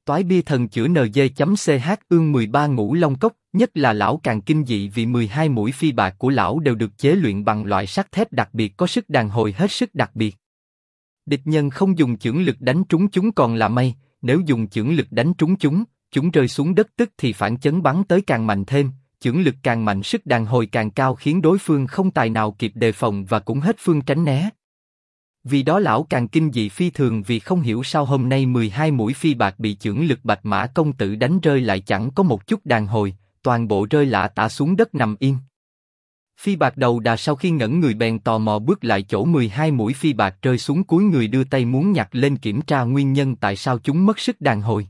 Toái bia thần chữa NG.ch ương 13 ngũ long cốc, nhất là lão càng kinh dị vì 12 mũi phi bạc của lão đều được chế luyện bằng loại sắt thép đặc biệt có sức đàn hồi hết sức đặc biệt. Địch nhân không dùng chưởng lực đánh trúng chúng còn là may, nếu dùng chưởng lực đánh trúng chúng rơi xuống đất tức thì phản chấn bắn tới càng mạnh thêm, chưởng lực càng mạnh sức đàn hồi càng cao khiến đối phương không tài nào kịp đề phòng và cũng hết phương tránh né. Vì đó lão càng kinh dị phi thường vì không hiểu sao hôm nay 12 mũi phi bạc bị chưởng lực Bạch Mã công tử đánh rơi lại chẳng có một chút đàn hồi, toàn bộ rơi lả tả xuống đất nằm yên. Phi bạc đầu đà sau khi ngẩn người bèn tò mò bước lại chỗ 12 mũi phi bạc rơi xuống, cúi người đưa tay muốn nhặt lên kiểm tra nguyên nhân tại sao chúng mất sức đàn hồi.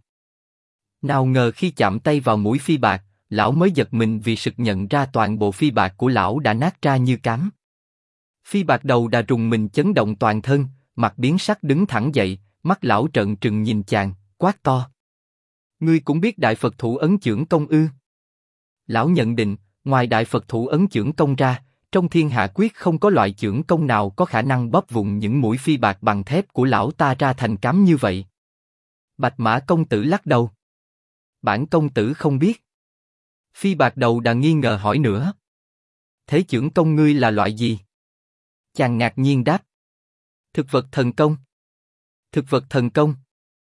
Nào ngờ khi chạm tay vào mũi phi bạc, lão mới giật mình vì sực nhận ra toàn bộ phi bạc của lão đã nát ra như cám. Phi bạc đầu đà rùng mình chấn động toàn thân, mặt biến sắc đứng thẳng dậy, mắt lão trợn trừng nhìn chàng, quát to: "Ngươi cũng biết Đại Phật Thủ Ấn Chưởng Công ư?" Lão nhận định, ngoài Đại Phật Thủ Ấn Chưởng Công ra, trong thiên hạ quyết không có loại chưởng công nào có khả năng bóp vụn những mũi phi bạc bằng thép của lão ta ra thành cám như vậy. Bạch Mã công tử lắc đầu: "Bản công tử không biết." Phi bạc đầu đà nghi ngờ hỏi nữa: "Thế chưởng công ngươi là loại gì?" Chàng ngạc nhiên đáp: "Thực vật thần công." "Thực vật thần công?"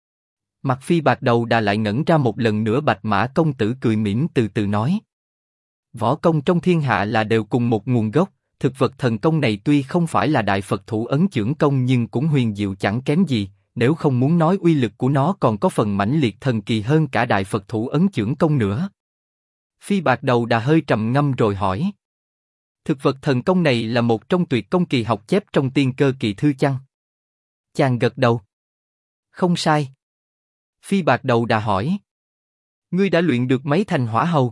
Mặt phi bạc đầu đà lại ngẩn ra một lần nữa. Bạch Mã công tử cười mỉm từ từ nói: "Võ công trong thiên hạ là đều cùng một nguồn gốc, thực vật thần công này tuy không phải là Đại Phật Thủ Ấn Chưởng Công nhưng cũng huyền diệu chẳng kém gì, nếu không muốn nói uy lực của nó còn có phần mãnh liệt thần kỳ hơn cả Đại Phật Thủ Ấn Chưởng Công nữa." Phi bạc đầu đà hơi trầm ngâm rồi hỏi: "Thực vật thần công này là một trong tuyệt công kỳ học chép trong Tiên Cơ Kỳ Thư chăng?" Chàng gật đầu: "Không sai." Phi bạc đầu đà hỏi: "Ngươi đã luyện được mấy thành hỏa hầu?"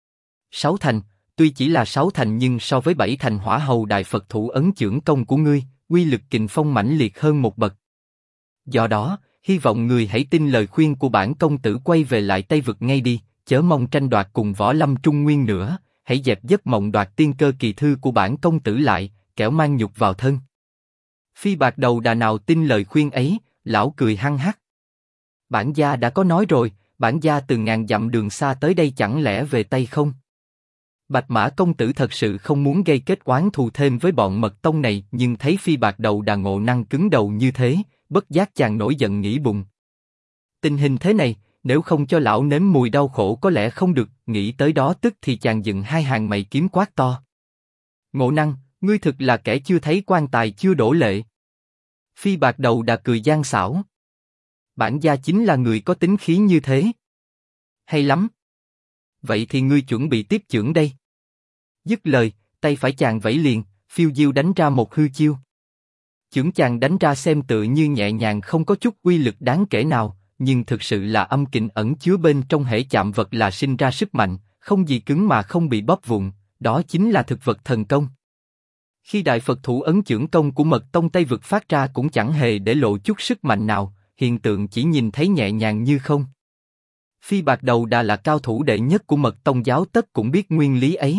"6 thành, tuy chỉ là 6 thành nhưng so với 7 thành hỏa hầu Đại Phật Thủ Ấn Chưởng Công của ngươi, uy lực kình phong mãnh liệt hơn một bậc. Do đó, hy vọng ngươi hãy tin lời khuyên của bản công tử quay về lại Tây Vực ngay đi, chớ mong tranh đoạt cùng Võ Lâm Trung Nguyên nữa, hãy dẹp giấc mộng đoạt Tiên Cơ Kỳ Thư của bản công tử lại, kẻo mang nhục vào thân." Phi bạc đầu đà nào tin lời khuyên ấy, lão cười hăng hắc: "Bản gia đã có nói rồi, bản gia từ ngàn dặm đường xa tới đây chẳng lẽ về Tây không?" Bạch Mã công tử thật sự không muốn gây kết oán thù thêm với bọn mật tông này, nhưng thấy phi bạc đầu đà ngộ năng cứng đầu như thế, bất giác chàng nổi giận nghĩ bụng: tình hình thế này, nếu không cho lão nếm mùi đau khổ có lẽ không được. Nghĩ tới đó tức thì chàng dựng hai hàng mày kiếm quát to: "Ngộ năng, ngươi thực là kẻ chưa thấy quan tài chưa đổ lệ." Phi bạc đầu đà cười gian xảo: "Bản gia chính là người có tính khí như thế." "Hay lắm. Vậy thì ngươi chuẩn bị tiếp chưởng đây." Dứt lời, tay phải chàng vẫy liền, phiêu diêu đánh ra một hư chiêu. Chưởng chàng đánh ra xem tựa như nhẹ nhàng không có chút uy lực đáng kể nào, nhưng thực sự là âm kình ẩn chứa bên trong, hễ chạm vật là sinh ra sức mạnh, không gì cứng mà không bị bóp vụn, đó chính là thực vật thần công. Khi Đại Phật Thủ Ấn Chưởng Công của mật tông Tây Vực phát ra cũng chẳng hề để lộ chút sức mạnh nào, hiện tượng chỉ nhìn thấy nhẹ nhàng như không. Phi bạc đầu đà là cao thủ đệ nhất của mật tông giáo tất cũng biết nguyên lý ấy.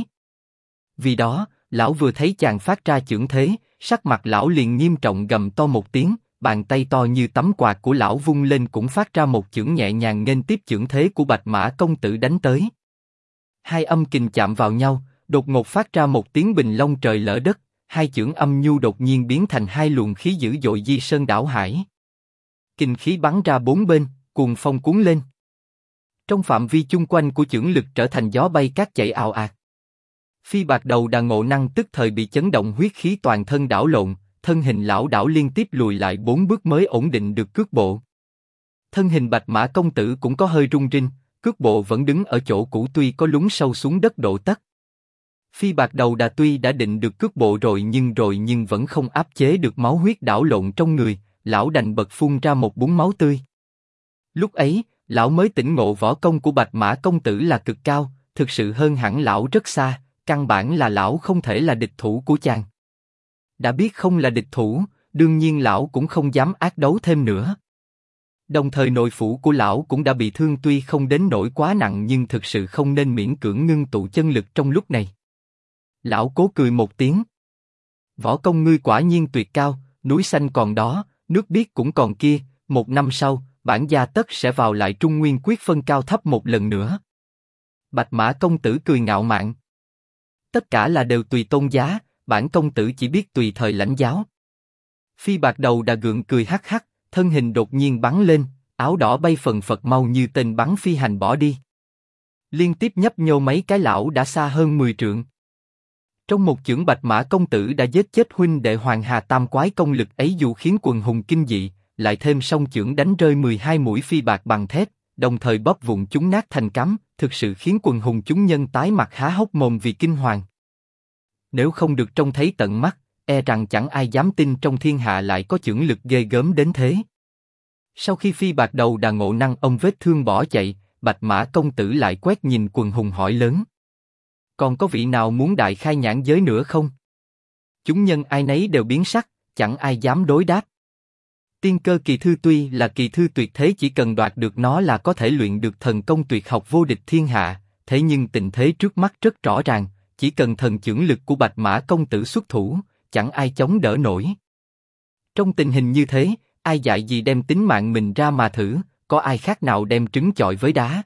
Vì đó, lão vừa thấy chàng phát ra chưởng thế, sắc mặt lão liền nghiêm trọng, gầm to một tiếng, bàn tay to như tấm quạt của lão vung lên cũng phát ra một chưởng nhẹ nhàng nghênh tiếp chưởng thế của Bạch Mã công tử đánh tới. Hai âm kình chạm vào nhau, đột ngột phát ra một tiếng bình long trời lỡ đất, hai chưởng âm nhu đột nhiên biến thành hai luồng khí dữ dội di sơn đảo hải. Kình khí bắn ra bốn bên, cuồng phong cuốn lên. Trong phạm vi chung quanh của chưởng lực trở thành gió bay cát chảy ào ạt. Phi bạc đầu đà ngộ năng tức thời bị chấn động, huyết khí toàn thân đảo lộn, thân hình lão đảo liên tiếp lùi lại 4 bước mới ổn định được cước bộ. Thân hình Bạch Mã công tử cũng có hơi rung rinh, cước bộ vẫn đứng ở chỗ cũ tuy có lún sâu xuống đất độ tấc. Phi bạc đầu đà tuy đã định được cước bộ rồi nhưng vẫn không áp chế được máu huyết đảo lộn trong người, lão đành bật phun ra một búng máu tươi. Lúc ấy, lão mới tỉnh ngộ võ công của Bạch Mã công tử là cực cao, thực sự hơn hẳn lão rất xa, căn bản là lão không thể là địch thủ của chàng. Đã biết không là địch thủ, đương nhiên lão cũng không dám ác đấu thêm nữa. Đồng thời nội phủ của lão cũng đã bị thương, tuy không đến nỗi quá nặng nhưng thực sự không nên miễn cưỡng ngưng tụ chân lực trong lúc này. Lão cố cười một tiếng: "Võ công ngươi quả nhiên tuyệt cao, núi xanh còn đó, nước biếc cũng còn kia." 1 năm sau, bản gia tất sẽ vào lại Trung Nguyên quyết phân cao thấp một lần nữa. Bạch Mã công tử cười ngạo mạn. Tất cả là đều tùy tôn giá, bản công tử chỉ biết tùy thời lãnh giáo. Phi Bạc Đầu Đà gượng cười hắc hắc, thân hình đột nhiên bắn lên, áo đỏ bay phần phật mau như tên bắn phi hành bỏ đi. Liên tiếp nhấp nhô mấy cái lão đã xa hơn 10 trượng. Trong một chưởng Bạch Mã công tử đã giết chết huynh đệ Hoàng Hà Tam Quái, công lực ấy dù khiến quần hùng kinh dị, lại thêm song chưởng đánh rơi 12 mũi phi bạc bằng thép, đồng thời bóp vụn chúng nát thành cắm, thực sự khiến quần hùng chúng nhân tái mặt há hốc mồm vì kinh hoàng. Nếu không được trông thấy tận mắt, e rằng chẳng ai dám tin trong thiên hạ lại có chưởng lực ghê gớm đến thế. Sau khi Phi Bạc Đầu Đà ngộ năng ông vết thương bỏ chạy, Bạch Mã công tử lại quét nhìn quần hùng hỏi lớn: còn có vị nào muốn đại khai nhãn giới nữa không? Chúng nhân ai nấy đều biến sắc, chẳng ai dám đối đáp. Tiên cơ kỳ thư tuy là kỳ thư tuyệt thế, chỉ cần đoạt được nó là có thể luyện được thần công tuyệt học vô địch thiên hạ, thế nhưng tình thế trước mắt rất rõ ràng, chỉ cần thần chưởng lực của Bạch Mã công tử xuất thủ, chẳng ai chống đỡ nổi. Trong tình hình như thế, ai dại gì đem tính mạng mình ra mà thử, có ai khác nào đem trứng chọi với đá.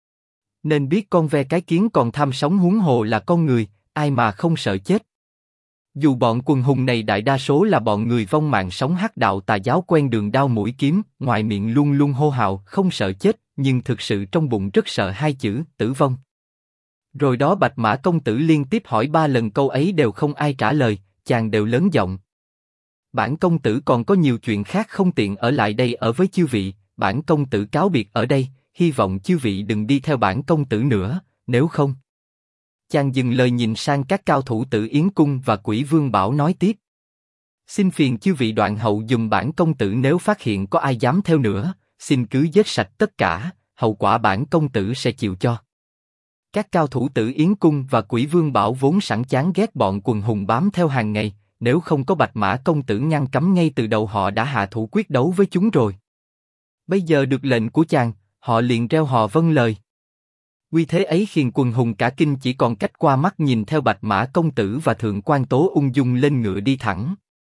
Nên biết con ve cái kiến còn tham sống huống hồ là con người, ai mà không sợ chết. Dù bọn quần hùng này đại đa số là bọn người vong mạng sống hắc đạo tà giáo quen đường đao mũi kiếm, ngoài miệng luôn luôn hô hào không sợ chết, nhưng thực sự trong bụng rất sợ hai chữ tử vong. Rồi đó Bạch Mã công tử liên tiếp hỏi 3 lần, câu ấy đều không ai trả lời, chàng đều lớn giọng: bản công tử còn có nhiều chuyện khác không tiện ở lại đây ở với chư vị, bản công tử cáo biệt ở đây, hy vọng chư vị đừng đi theo bản công tử nữa, nếu không. Chàng dừng lời nhìn sang các cao thủ Tử Yến Cung và Quỷ Vương Bảo nói tiếp: xin phiền chư vị đoạn hậu dùm bản công tử, nếu phát hiện có ai dám theo nữa, xin cứ giết sạch tất cả, hậu quả bản công tử sẽ chịu cho. Các cao thủ Tử Yến Cung và Quỷ Vương Bảo vốn sẵn chán ghét bọn quần hùng bám theo hàng ngày, nếu không có Bạch Mã công tử ngăn cấm ngay từ đầu họ đã hạ thủ quyết đấu với chúng rồi. Bây giờ được lệnh của chàng, họ liền reo hò vâng lời. Uy thế ấy khiến quần hùng cả kinh, chỉ còn cách qua mắt nhìn theo Bạch Mã công tử và Thượng Quan Tố ung dung lên ngựa đi thẳng.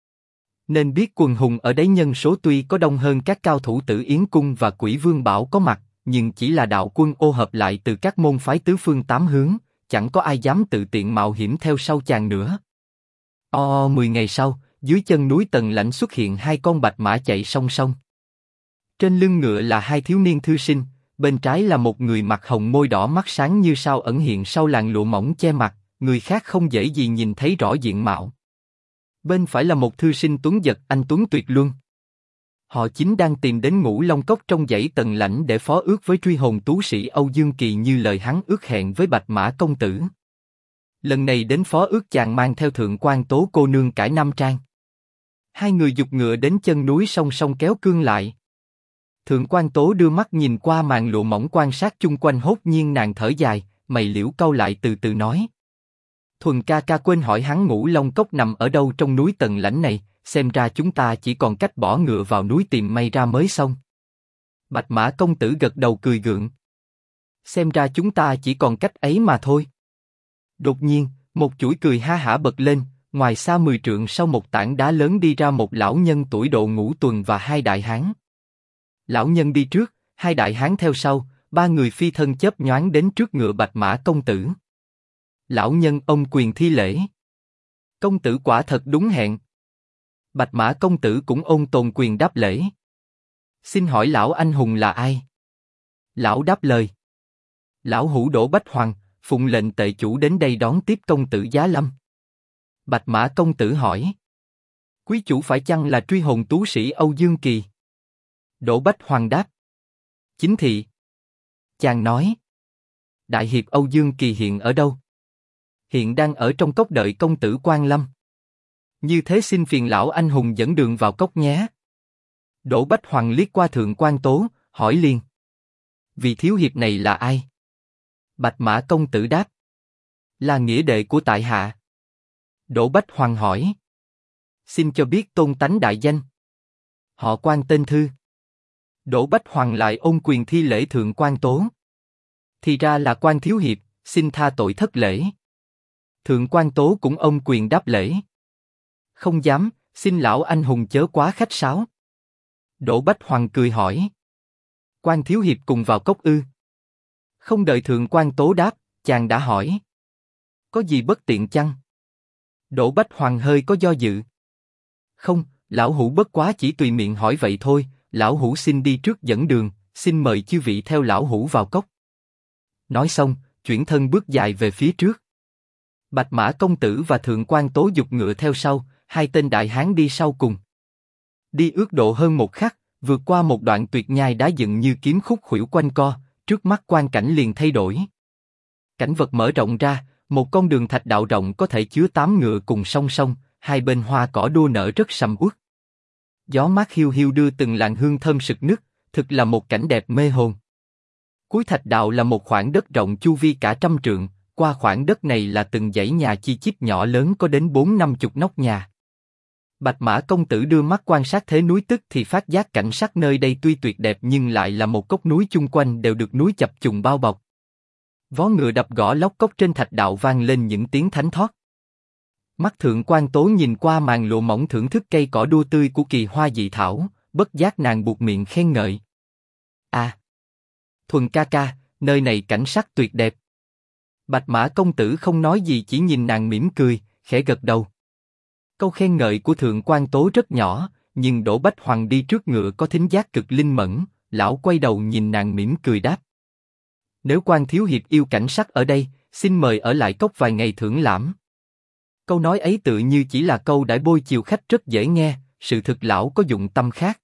Nên biết quần hùng ở đấy nhân số tuy có đông hơn các cao thủ Tử Yến Cung và Quỷ Vương Bảo có mặt, nhưng chỉ là đạo quân ô hợp lại từ các môn phái tứ phương tám hướng, chẳng có ai dám tự tiện mạo hiểm theo sau chàng nữa. 10 ngày sau, dưới chân núi Tần Lãnh xuất hiện 2 con bạch mã chạy song song. Trên lưng ngựa là 2 thiếu niên thư sinh, bên trái là một người mặt hồng môi đỏ mắt sáng như sao ẩn hiện sau làn lụa mỏng che mặt, người khác không dễ gì nhìn thấy rõ diện mạo. Bên phải là một thư sinh tuấn giật anh tuấn tuyệt luân. Họ chính đang tìm đến Ngũ Long Cốc trong dãy Tần Lãnh để phó ước với truy hồn tú sĩ Âu Dương Kỳ như lời hắn ước hẹn với Bạch Mã công tử. Lần này đến phó ước chàng mang theo Thượng Quan Tố cô nương cải nam trang. 2 người giục ngựa đến chân núi song song kéo cương lại. Thượng Quan Tố đưa mắt nhìn qua màn lụa mỏng quan sát chung quanh, hốt nhiên nàng thở dài, mày liễu cau lại từ từ nói: Thuần ca ca quên hỏi hắn Ngũ Long Cốc nằm ở đâu trong núi Tần Lãnh này, xem ra chúng ta chỉ còn cách bỏ ngựa vào núi tìm may ra mới xong. Bạch Mã công tử gật đầu cười gượng. Xem ra chúng ta chỉ còn cách ấy mà thôi. Đột nhiên, một chuỗi cười ha hả bật lên, ngoài xa 10 trượng sau một tảng đá lớn đi ra một lão nhân tuổi độ ngũ tuần và 2 đại hán. Lão nhân đi trước, 2 đại hán theo sau, 3 người phi thân chớp nhoáng đến trước ngựa Bạch Mã công tử. Lão nhân ôm quyền thi lễ. Công tử quả thật đúng hẹn. Bạch Mã công tử cũng ôn tồn quyền đáp lễ. Xin hỏi lão anh hùng là ai? Lão đáp lời: Lão hữu Đỗ Bách Hoàng, phụng lệnh tệ chủ đến đây đón tiếp công tử giá lâm. Bạch Mã công tử hỏi: Quý chủ phải chăng là truy hồn tú sĩ Âu Dương Kỳ? Đỗ Bách Hoàng đáp: Chính thị. Chàng nói: Đại hiệp Âu Dương Kỳ hiện ở đâu? Hiện đang ở trong cốc đợi công tử quan lâm. Như thế xin phiền lão anh hùng dẫn đường vào cốc nhé. Đỗ Bách Hoàng liếc qua Thượng Quan Tố, hỏi liền: Vị thiếu hiệp này là ai? Bạch Mã công tử đáp: Là nghĩa đệ của tại hạ. Đỗ Bách Hoàng hỏi: Xin cho biết tôn tánh đại danh. Họ Quan tên Thư. Đỗ Bách Hoàng lại ôn quyền thi lễ Thượng Quan Tố. Thì ra là Quan thiếu hiệp, xin tha tội thất lễ. Thượng Quan Tố cũng ôn quyền đáp lễ. Không dám, xin lão anh hùng chớ quá khách sáo. Đỗ Bách Hoàng cười hỏi: Quan thiếu hiệp cùng vào cốc ư? Không đợi Thượng quan Tố đáp, chàng đã hỏi. Có gì bất tiện chăng? Đỗ Bách Hoàng hơi có do dự. Không, lão hủ bất quá chỉ tùy miệng hỏi vậy thôi, lão hủ xin đi trước dẫn đường, xin mời chư vị theo lão hủ vào cốc. Nói xong, chuyển thân bước dài về phía trước. Bạch Mã công tử và Thượng quan Tố giục ngựa theo sau, hai tên đại hán đi sau cùng. Đi ước độ hơn một khắc, vượt qua một đoạn tuyệt nhai đá dựng như kiếm khúc khuỷu quanh co, trước mắt quang cảnh liền thay đổi. Cảnh vật mở rộng ra, một con đường thạch đạo rộng có thể chứa 8 ngựa cùng song song, hai bên hoa cỏ đua nở rất sầm uất. Gió mát hiu hiu đưa từng làn hương thơm sực nức, thực là một cảnh đẹp mê hồn. Cuối thạch đạo là một khoảng đất rộng chu vi cả 100 trượng, qua khoảng đất này là từng dãy nhà chi chít nhỏ lớn có đến 40-50 nóc nhà. Bạch Mã công tử đưa mắt quan sát thế núi tức thì phát giác cảnh sắc nơi đây tuy tuyệt đẹp nhưng lại là một cốc núi chung quanh đều được núi chập trùng bao bọc. Vó ngựa đập gõ lóc cốc trên thạch đạo vang lên những tiếng thánh thót. Mắt Thượng quan Tố nhìn qua màn lụa mỏng thưởng thức cây cỏ đua tươi của kỳ hoa dị thảo, bất giác nàng buột miệng khen ngợi. À, Thuần ca ca, nơi này cảnh sắc tuyệt đẹp. Bạch Mã công tử không nói gì chỉ nhìn nàng mỉm cười, khẽ gật đầu. Câu khen ngợi của Thượng quan Tố rất nhỏ, nhưng Đỗ Bách Hoàng đi trước ngựa có thính giác cực linh mẫn, lão quay đầu nhìn nàng mỉm cười đáp. Nếu quan thiếu hiệp yêu cảnh sắc ở đây, xin mời ở lại cốc vài ngày thưởng lãm. Câu nói ấy tự như chỉ là câu đãi bôi chiều khách rất dễ nghe, sự thực lão có dụng tâm khác.